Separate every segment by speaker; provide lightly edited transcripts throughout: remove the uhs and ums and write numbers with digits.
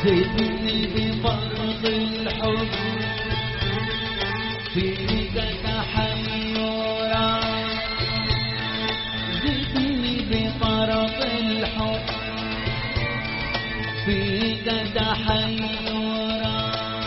Speaker 1: زدني بفرط الحب فيك تحيرا، زدني بفرط الحب فيك تحيرا،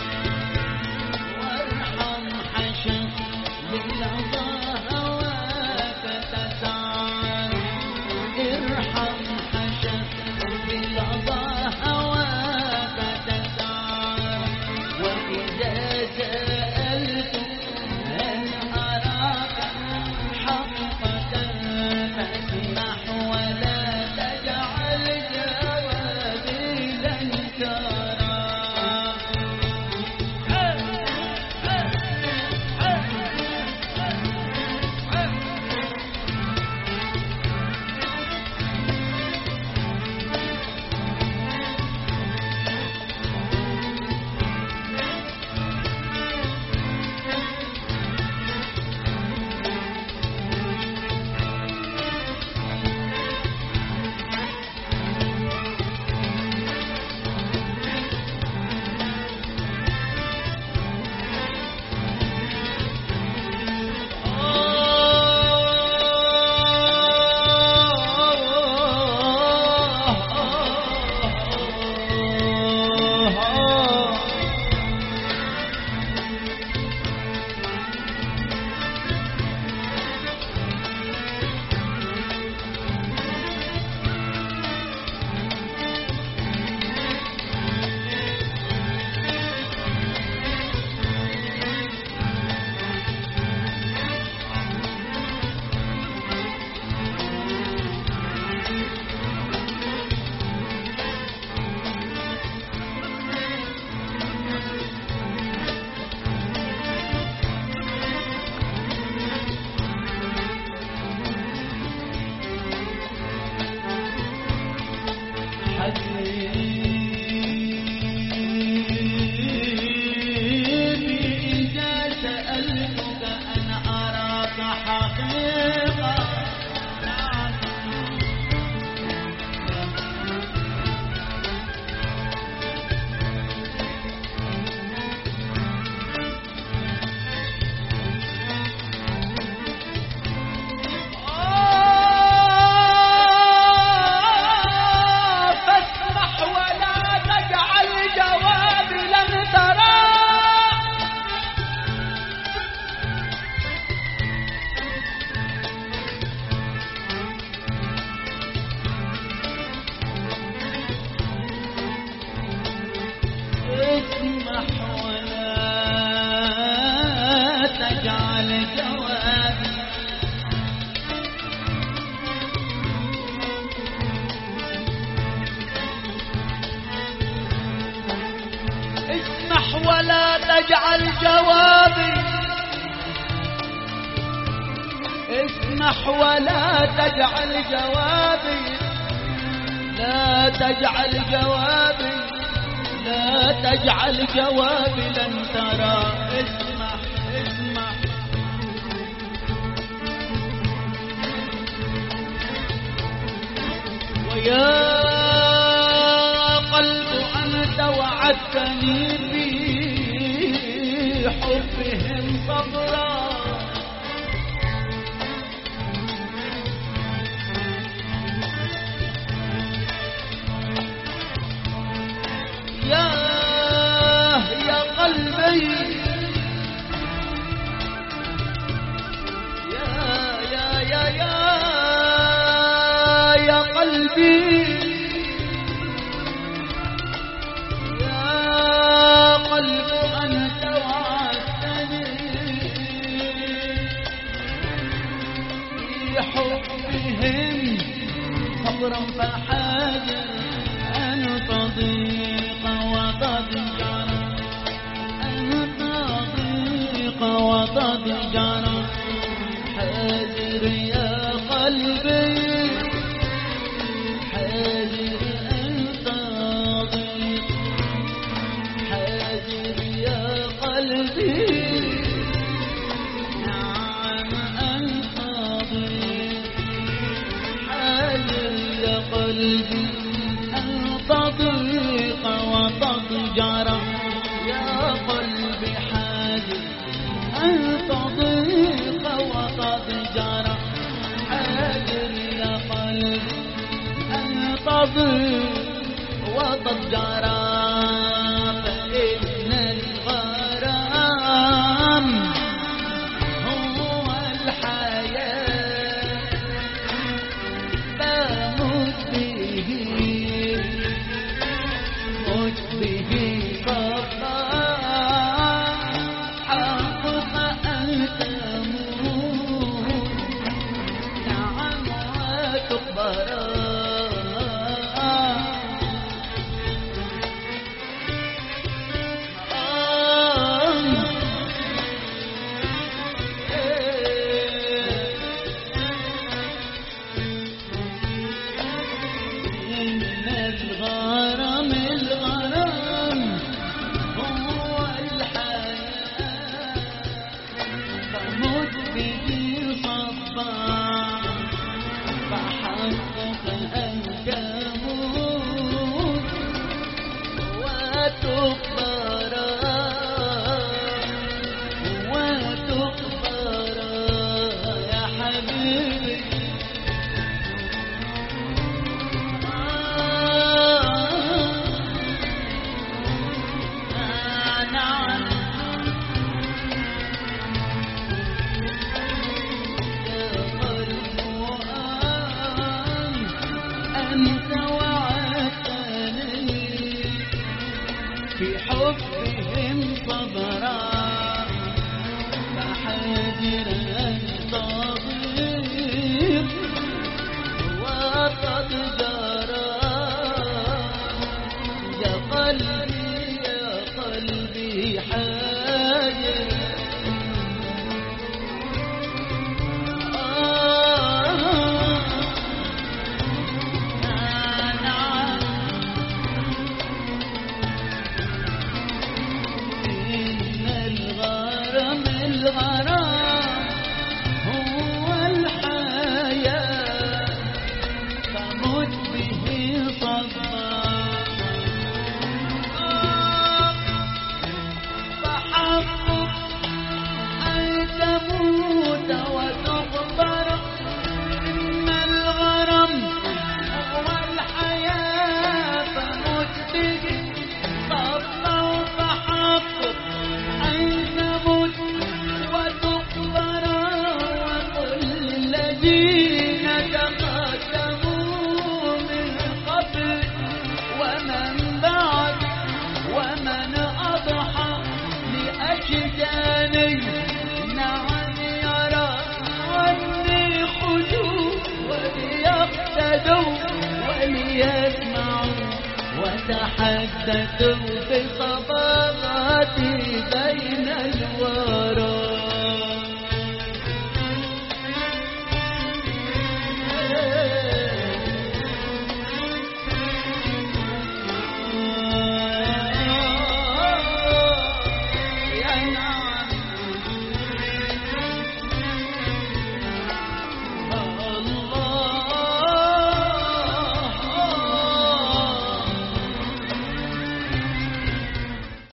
Speaker 1: وارحم حشا للظى هواك تسعر، ارحم حشا للظى هواك تسعر، وإذا سألت أن أراك حقك فاسمح ولا تجعل جوابي لن ترى. ولا تجعل جوابي، اسمح ولا تجعل جوابي، لا تجعل جوابي، لا تجعل جوابي لن ترى. اسمح اسمح ويا قلب أنت وعدتني في حبهم صبرا، يا قلبي يا قلبي يا قلب أنت وعدتني في حبهم صبرا فحاجة أن تضيق وتضجر، أن تضيق وتضجر. حاذر يا قلبي حاذر أن تضيق، حاذر يا قلبي نعم أن تضيق، حاذر يا قلبي أن تضيق وتضجر. ينتظر وضجرا فإن الغرام هو الحياة بموت به موت به صفا حقك أن تموت نعم وتقبرا الغرام هو الحياة فمت به صبا فحقك أن تموت وتقبرا يا حبيبي أنت وعدتني في حبهم صبرا فحاضر أنتظر وقد جرى يا قلبي حاجر الغرام هو الحياة فمت به صبا فحقك أن تموت وتقبر إن الغرام هو الحياة فمت به صبا فحقك أن تموت وتقبرا وكل الذين تقدموا من قبل ومن بعد ومن أضحى لأشجاني نعم يرى عني خذوا وليقتدوا وليسمعوا وتحدثوا بصبابات بين الوادي